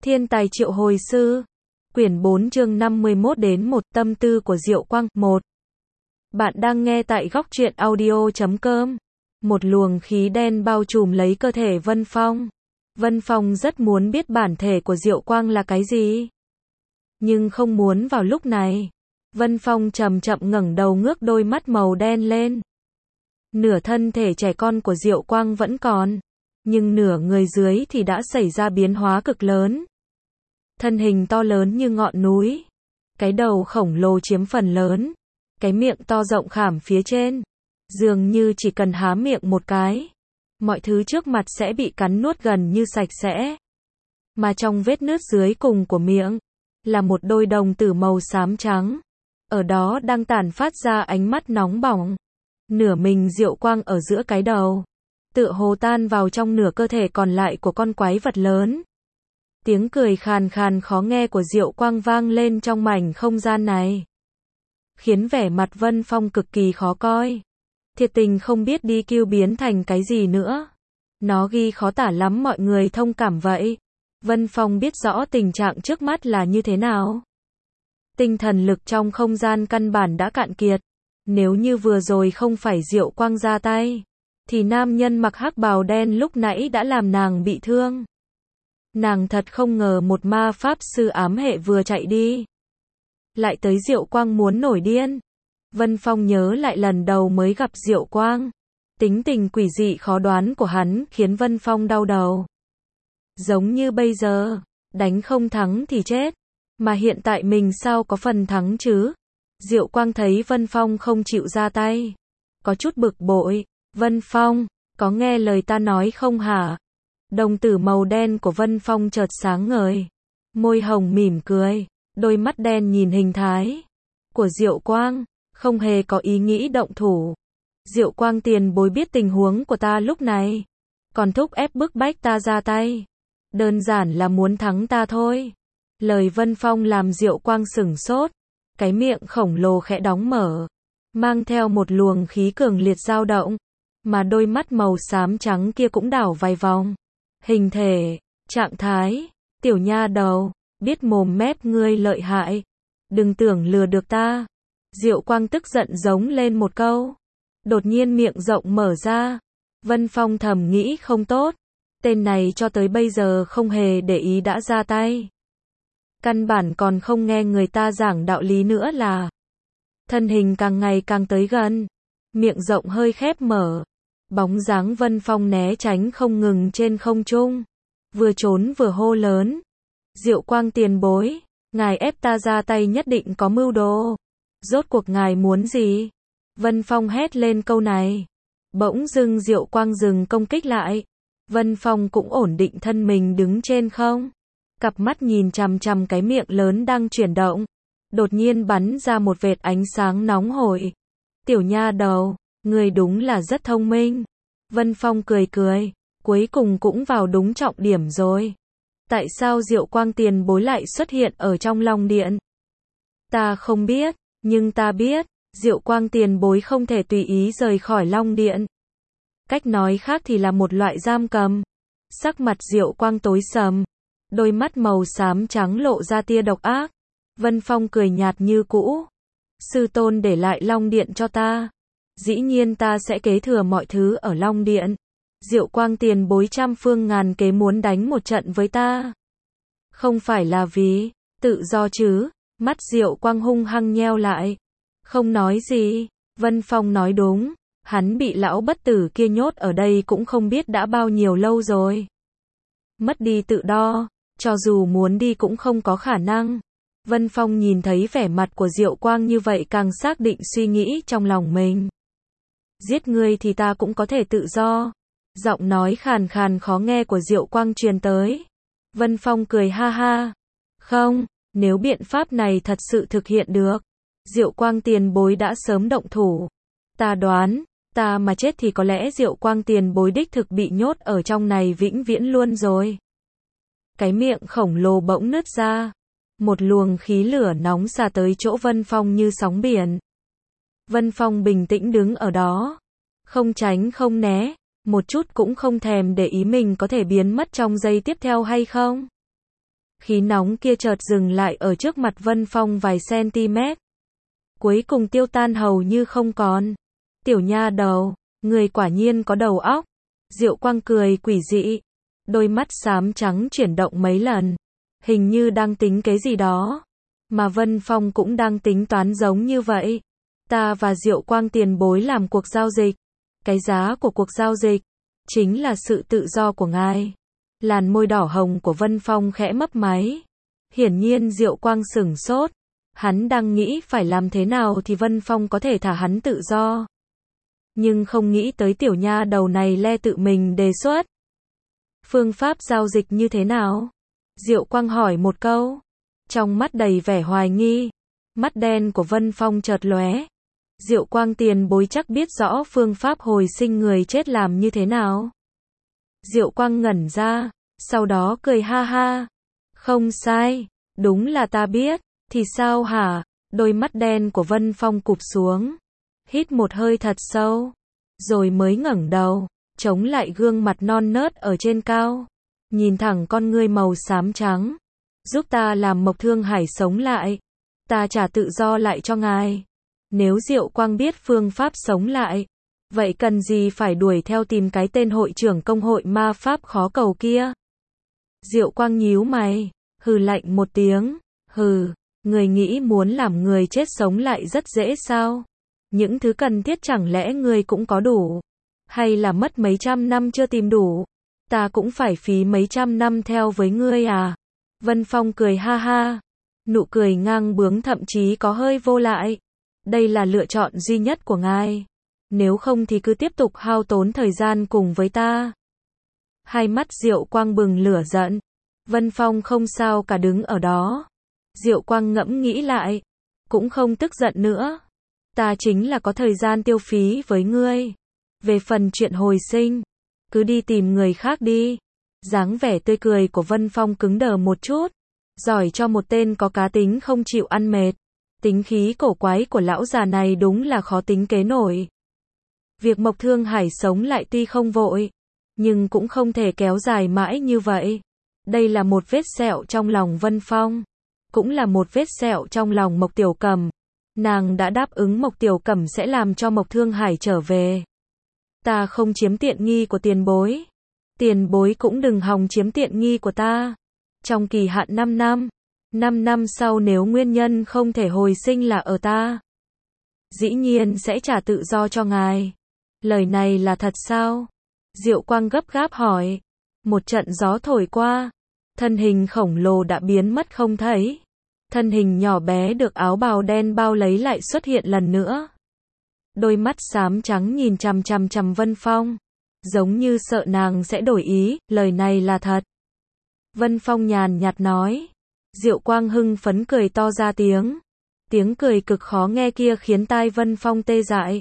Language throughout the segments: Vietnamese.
Thiên tài triệu hồi sư. Quyển 4 chương 51 đến 1 tâm tư của Diệu Quang. 1. Bạn đang nghe tại góc truyện audio.com. Một luồng khí đen bao trùm lấy cơ thể Vân Phong. Vân Phong rất muốn biết bản thể của Diệu Quang là cái gì. Nhưng không muốn vào lúc này. Vân Phong chậm chậm ngẩng đầu ngước đôi mắt màu đen lên. Nửa thân thể trẻ con của Diệu Quang vẫn còn. Nhưng nửa người dưới thì đã xảy ra biến hóa cực lớn. Thân hình to lớn như ngọn núi. Cái đầu khổng lồ chiếm phần lớn. Cái miệng to rộng khảm phía trên. Dường như chỉ cần há miệng một cái. Mọi thứ trước mặt sẽ bị cắn nuốt gần như sạch sẽ. Mà trong vết nứt dưới cùng của miệng. Là một đôi đồng tử màu xám trắng. Ở đó đang tản phát ra ánh mắt nóng bỏng. Nửa mình Diệu Quang ở giữa cái đầu. Tựa hồ tan vào trong nửa cơ thể còn lại của con quái vật lớn. Tiếng cười khàn khàn khó nghe của Diệu Quang vang lên trong mảnh không gian này. Khiến vẻ mặt Vân Phong cực kỳ khó coi. Thiệt tình không biết đi kêu biến thành cái gì nữa. Nó ghi khó tả lắm, mọi người thông cảm vậy. Vân Phong biết rõ tình trạng trước mắt là như thế nào. Tinh thần lực trong không gian căn bản đã cạn kiệt. Nếu như vừa rồi không phải Diệu Quang ra tay, thì nam nhân mặc hắc bào đen lúc nãy đã làm nàng bị thương. Nàng thật không ngờ một ma pháp sư ám hệ vừa chạy đi. Lại tới Diệu Quang muốn nổi điên. Vân Phong nhớ lại lần đầu mới gặp Diệu Quang. Tính tình quỷ dị khó đoán của hắn khiến Vân Phong đau đầu. Giống như bây giờ, đánh không thắng thì chết. Mà hiện tại mình sao có phần thắng chứ? Diệu Quang thấy Vân Phong không chịu ra tay. Có chút bực bội. Vân Phong, có nghe lời ta nói không hả? Đồng tử màu đen của Vân Phong chợt sáng ngời. Môi hồng mỉm cười. Đôi mắt đen nhìn hình thái của Diệu Quang. Không hề có ý nghĩ động thủ. Diệu Quang tiền bối biết tình huống của ta lúc này. Còn thúc ép bức bách ta ra tay. Đơn giản là muốn thắng ta thôi. Lời Vân Phong làm Diệu Quang sửng sốt. Cái miệng khổng lồ khẽ đóng mở. Mang theo một luồng khí cường liệt dao động. Mà đôi mắt màu xám trắng kia cũng đảo vài vòng. Hình thể, trạng thái, tiểu nha đầu, biết mồm mép ngươi lợi hại. Đừng tưởng lừa được ta. Diệu Quang tức giận giống lên một câu. Đột nhiên miệng rộng mở ra. Vân Phong thầm nghĩ không tốt. Tên này cho tới bây giờ không hề để ý đã ra tay. Căn bản còn không nghe người ta giảng đạo lý nữa là. Thân hình càng ngày càng tới gần. Miệng rộng hơi khép mở. Bóng dáng Vân Phong né tránh không ngừng trên không trung. Vừa trốn vừa hô lớn. Diệu Quang tiền bối. Ngài ép ta ra tay nhất định có mưu đồ. Rốt cuộc ngài muốn gì? Vân Phong hét lên câu này. Bỗng dưng Diệu Quang dừng công kích lại. Vân Phong cũng ổn định thân mình đứng trên không. Cặp mắt nhìn chằm chằm cái miệng lớn đang chuyển động. Đột nhiên bắn ra một vệt ánh sáng nóng hổi. Tiểu nha đầu, người đúng là rất thông minh. Vân Phong cười cười. Cuối cùng cũng vào đúng trọng điểm rồi. Tại sao Diệu Quang tiền bối lại xuất hiện ở trong Long Điện? Ta không biết, nhưng ta biết, Diệu Quang tiền bối không thể tùy ý rời khỏi Long Điện. Cách nói khác thì là một loại giam cầm. Sắc mặt Diệu Quang tối sầm. Đôi mắt màu xám trắng lộ ra tia độc ác. Vân Phong cười nhạt như cũ. Sư tôn để lại Long Điện cho ta. Dĩ nhiên ta sẽ kế thừa mọi thứ ở Long Điện. Diệu Quang tiền bối trăm phương ngàn kế muốn đánh một trận với ta. Không phải là vì tự do chứ? Mắt Diệu Quang hung hăng nheo lại. Không nói gì. Vân Phong nói đúng. Hắn bị lão bất tử kia nhốt ở đây cũng không biết đã bao nhiêu lâu rồi. Mất đi tự do. Cho dù muốn đi cũng không có khả năng. Vân Phong nhìn thấy vẻ mặt của Diệu Quang như vậy càng xác định suy nghĩ trong lòng mình. Giết ngươi thì ta cũng có thể tự do. Giọng nói khàn khàn khó nghe của Diệu Quang truyền tới. Vân Phong cười ha ha. Không, nếu biện pháp này thật sự thực hiện được, Diệu Quang tiền bối đã sớm động thủ. Ta đoán, ta mà chết thì có lẽ Diệu Quang tiền bối đích thực bị nhốt ở trong này vĩnh viễn luôn rồi. Cái miệng khổng lồ bỗng nứt ra. Một luồng khí lửa nóng xả tới chỗ Vân Phong như sóng biển. Vân Phong bình tĩnh đứng ở đó. Không tránh không né. Một chút cũng không thèm để ý mình có thể biến mất trong giây tiếp theo hay không. Khí nóng kia chợt dừng lại ở trước mặt Vân Phong vài cm. Cuối cùng tiêu tan hầu như không còn. Tiểu nha đầu, người quả nhiên có đầu óc. Diệu Quang cười quỷ dị. Đôi mắt xám trắng chuyển động mấy lần. Hình như đang tính cái gì đó. Mà Vân Phong cũng đang tính toán giống như vậy. Ta và Diệu Quang tiền bối làm cuộc giao dịch. Cái giá của cuộc giao dịch chính là sự tự do của ngài. Làn môi đỏ hồng của Vân Phong khẽ mấp máy. Hiển nhiên Diệu Quang sửng sốt. Hắn đang nghĩ phải làm thế nào thì Vân Phong có thể thả hắn tự do. Nhưng không nghĩ tới tiểu nha đầu này le tự mình đề xuất. Phương pháp giao dịch như thế nào? Diệu Quang hỏi một câu. Trong mắt đầy vẻ hoài nghi. Mắt đen của Vân Phong chợt lóe. Diệu Quang tiền bối chắc biết rõ phương pháp hồi sinh người chết làm như thế nào. Diệu Quang ngẩn ra, sau đó cười ha ha. Không sai, đúng là ta biết, thì sao hả? Đôi mắt đen của Vân Phong cụp xuống. Hít một hơi thật sâu, rồi mới ngẩng đầu, chống lại gương mặt non nớt ở trên cao. Nhìn thẳng con ngươi màu xám trắng. Giúp ta làm Mộc Thương Hải sống lại. Ta trả tự do lại cho ngài. Nếu Diệu Quang biết phương pháp sống lại, vậy cần gì phải đuổi theo tìm cái tên hội trưởng công hội ma pháp khó cầu kia? Diệu Quang nhíu mày, hừ lạnh một tiếng. Hừ, người nghĩ muốn làm người chết sống lại rất dễ sao? Những thứ cần thiết chẳng lẽ người cũng có đủ? Hay là mất mấy trăm năm chưa tìm đủ? Ta cũng phải phí mấy trăm năm theo với ngươi à? Vân Phong cười ha ha. Nụ cười ngang bướng thậm chí có hơi vô lại. Đây là lựa chọn duy nhất của ngài. Nếu không thì cứ tiếp tục hao tốn thời gian cùng với ta. Hai mắt Diệu Quang bừng lửa giận. Vân Phong không sao cả đứng ở đó. Diệu Quang ngẫm nghĩ lại. Cũng không tức giận nữa. Ta chính là có thời gian tiêu phí với ngươi. Về phần chuyện hồi sinh, cứ đi tìm người khác đi. Dáng vẻ tươi cười của Vân Phong cứng đờ một chút. Giỏi cho một tên có cá tính không chịu ăn mệt. Tính khí cổ quái của lão già này đúng là khó tính kế nổi. Việc Mộc Thương Hải sống lại tuy không vội, nhưng cũng không thể kéo dài mãi như vậy. Đây là một vết sẹo trong lòng Vân Phong. Cũng là một vết sẹo trong lòng Mộc Tiểu Cẩm. Nàng đã đáp ứng Mộc Tiểu Cẩm sẽ làm cho Mộc Thương Hải trở về. Ta không chiếm tiện nghi của tiền bối. Tiền bối cũng đừng hòng chiếm tiện nghi của ta. Trong kỳ hạn 5 năm. 5 năm sau nếu nguyên nhân không thể hồi sinh là ở ta, dĩ nhiên sẽ trả tự do cho ngài. Lời này là thật sao? Diệu Quang gấp gáp hỏi. Một trận gió thổi qua. Thân hình khổng lồ đã biến mất không thấy. Thân hình nhỏ bé được áo bào đen bao lấy lại xuất hiện lần nữa. Đôi mắt xám trắng nhìn chằm chằm Vân Phong. Giống như sợ nàng sẽ đổi ý, lời này là thật. Vân Phong nhàn nhạt nói. Diệu Quang hưng phấn cười to ra tiếng. Tiếng cười cực khó nghe kia khiến tai Vân Phong tê dại.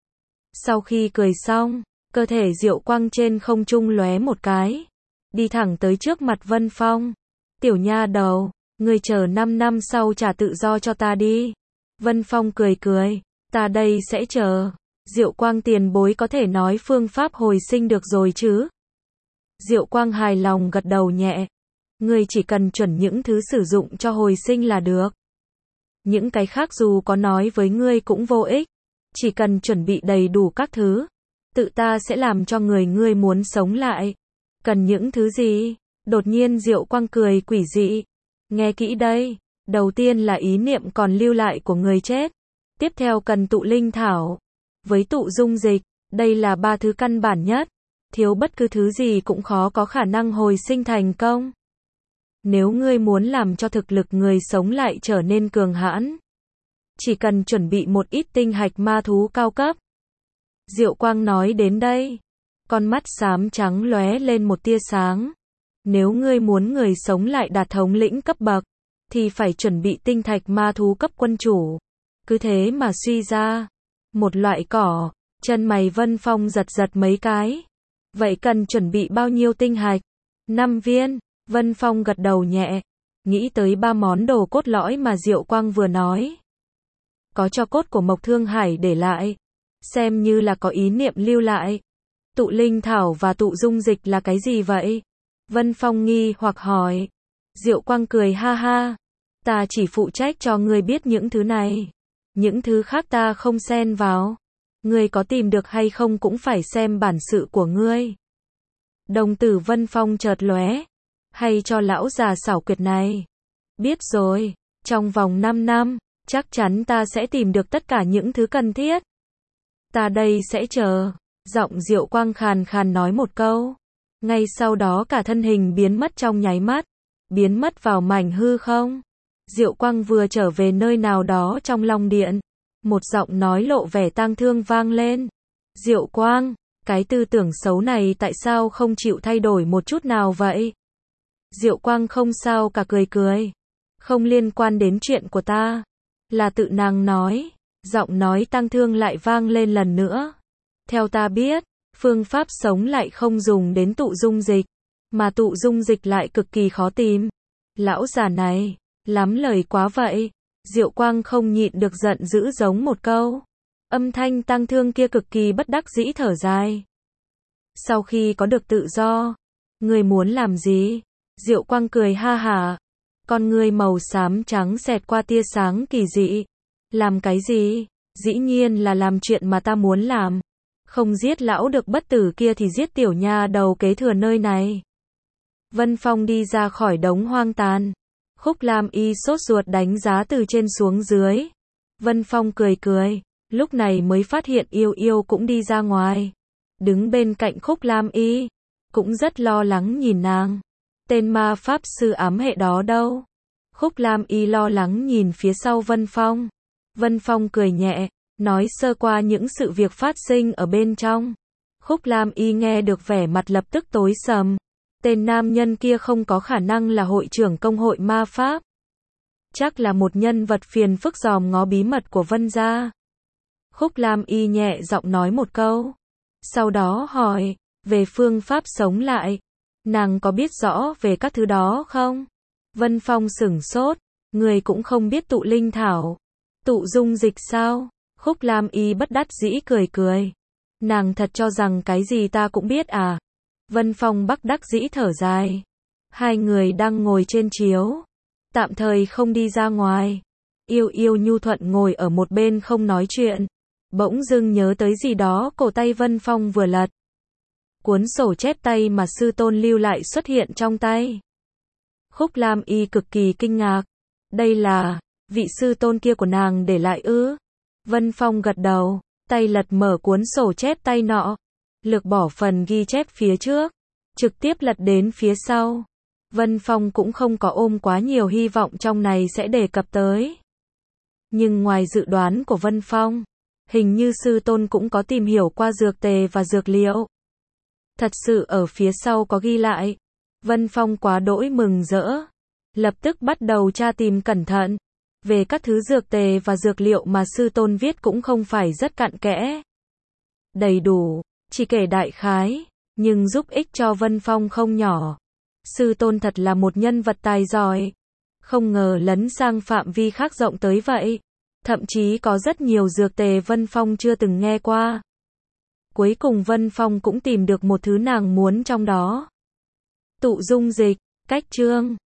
Sau khi cười xong, cơ thể Diệu Quang trên không trung lóe một cái. Đi thẳng tới trước mặt Vân Phong. Tiểu nha đầu, ngươi chờ 5 năm sau trả tự do cho ta đi. Vân Phong cười cười. Ta đây sẽ chờ. Diệu Quang tiền bối có thể nói phương pháp hồi sinh được rồi chứ? Diệu Quang hài lòng gật đầu nhẹ. Ngươi chỉ cần chuẩn những thứ sử dụng cho hồi sinh là được. Những cái khác dù có nói với ngươi cũng vô ích. Chỉ cần chuẩn bị đầy đủ các thứ, tự ta sẽ làm cho người ngươi muốn sống lại. Cần những thứ gì? Đột nhiên Diệu Quang cười quỷ dị. Nghe kỹ đây. Đầu tiên là ý niệm còn lưu lại của người chết. Tiếp theo cần tụ linh thảo. Với tụ dung dịch, đây là 3 thứ căn bản nhất. Thiếu bất cứ thứ gì cũng khó có khả năng hồi sinh thành công. Nếu ngươi muốn làm cho thực lực người sống lại trở nên cường hãn, chỉ cần chuẩn bị một ít tinh hạch ma thú cao cấp. Diệu Quang nói đến đây, con mắt xám trắng lóe lên một tia sáng. Nếu ngươi muốn người sống lại đạt thống lĩnh cấp bậc, thì phải chuẩn bị tinh thạch ma thú cấp quân chủ. Cứ thế mà suy ra, một loại cỏ. Chân mày Vân Phong giật giật mấy cái. Vậy cần chuẩn bị bao nhiêu tinh hạch? 5 viên. Vân Phong gật đầu nhẹ. Nghĩ tới 3 món đồ cốt lõi mà Diệu Quang vừa nói. Có cho cốt của Mộc Thương Hải để lại. Xem như là có ý niệm lưu lại. Tụ linh thảo và tụ dung dịch là cái gì vậy? Vân Phong nghi hoặc hỏi. Diệu Quang cười ha ha. Ta chỉ phụ trách cho ngươi biết những thứ này. Những thứ khác ta không xen vào. Ngươi có tìm được hay không cũng phải xem bản sự của ngươi. Đồng tử Vân Phong chợt lóe. Hay cho lão già xảo quyệt này. Biết rồi, trong vòng 5 năm, chắc chắn ta sẽ tìm được tất cả những thứ cần thiết. Ta đây sẽ chờ. Giọng Diệu Quang khàn khàn nói một câu. Ngay sau đó cả thân hình biến mất trong nháy mắt. Biến mất vào mảnh hư không. Diệu Quang vừa trở về nơi nào đó trong Long Điện. Một giọng nói lộ vẻ tang thương vang lên. Diệu Quang, cái tư tưởng xấu này tại sao không chịu thay đổi một chút nào vậy? Diệu Quang không sao cả cười cười. Không liên quan đến chuyện của ta. Là tự nàng nói. Giọng nói tang thương lại vang lên lần nữa. Theo ta biết, phương pháp sống lại không dùng đến tụ dung dịch. Mà tụ dung dịch lại cực kỳ khó tìm. Lão già này, lắm lời quá vậy. Diệu Quang không nhịn được giận dữ giống một câu. Âm thanh tang thương kia cực kỳ bất đắc dĩ thở dài. Sau khi có được tự do, ngươi muốn làm gì? Diệu Quang cười ha hả. Con ngươi màu xám trắng xẹt qua tia sáng kỳ dị. Làm cái gì? Dĩ nhiên là làm chuyện mà ta muốn làm. Không giết lão được bất tử kia thì giết tiểu nha đầu kế thừa nơi này. Vân Phong đi ra khỏi đống hoang tàn. Khúc Lam Y sốt ruột đánh giá từ trên xuống dưới. Vân Phong cười cười, lúc này mới phát hiện Yêu Yêu cũng đi ra ngoài. Đứng bên cạnh Khúc Lam Y, cũng rất lo lắng nhìn nàng. Tên ma pháp sư ám hệ đó đâu? Khúc Lam Y lo lắng nhìn phía sau Vân Phong. Vân Phong cười nhẹ, nói sơ qua những sự việc phát sinh ở bên trong. Khúc Lam Y nghe được vẻ mặt lập tức tối sầm. Tên nam nhân kia không có khả năng là hội trưởng công hội ma pháp. Chắc là một nhân vật phiền phức dòm ngó bí mật của Vân gia. Khúc Lam Y nhẹ giọng nói một câu. Sau đó hỏi, về phương pháp sống lại. Nàng có biết rõ về các thứ đó không? Vân Phong sửng sốt, người cũng không biết tụ linh thảo. Tụ dung dịch sao? Khúc Lam Y bất đắc dĩ cười cười. Nàng thật cho rằng cái gì ta cũng biết à? Vân Phong bất đắc dĩ thở dài. Hai người đang ngồi trên chiếu. Tạm thời không đi ra ngoài. Yêu Yêu nhu thuận ngồi ở một bên không nói chuyện. Bỗng dưng nhớ tới gì đó, cổ tay Vân Phong vừa lật. Cuốn sổ chép tay mà sư tôn lưu lại xuất hiện trong tay. Khúc Lam Y cực kỳ kinh ngạc. Đây là vị sư tôn kia của nàng để lại ư? Vân Phong gật đầu, tay lật mở cuốn sổ chép tay nọ. Lược bỏ phần ghi chép phía trước, trực tiếp lật đến phía sau. Vân Phong cũng không có ôm quá nhiều hy vọng trong này sẽ đề cập tới. Nhưng ngoài dự đoán của Vân Phong, hình như sư tôn cũng có tìm hiểu qua dược tề và dược liệu. Thật sự ở phía sau có ghi lại. Vân Phong quá đỗi mừng rỡ. Lập tức bắt đầu tra tìm cẩn thận. Về các thứ dược tề và dược liệu mà sư tôn viết cũng không phải rất cặn kẽ. Đầy đủ, chỉ kể đại khái, nhưng giúp ích cho Vân Phong không nhỏ. Sư tôn thật là một nhân vật tài giỏi. Không ngờ lấn sang phạm vi khác rộng tới vậy. Thậm chí có rất nhiều dược tề Vân Phong chưa từng nghe qua. Cuối cùng Vân Phong cũng tìm được một thứ nàng muốn trong đó. Tụ dung dịch, cách chương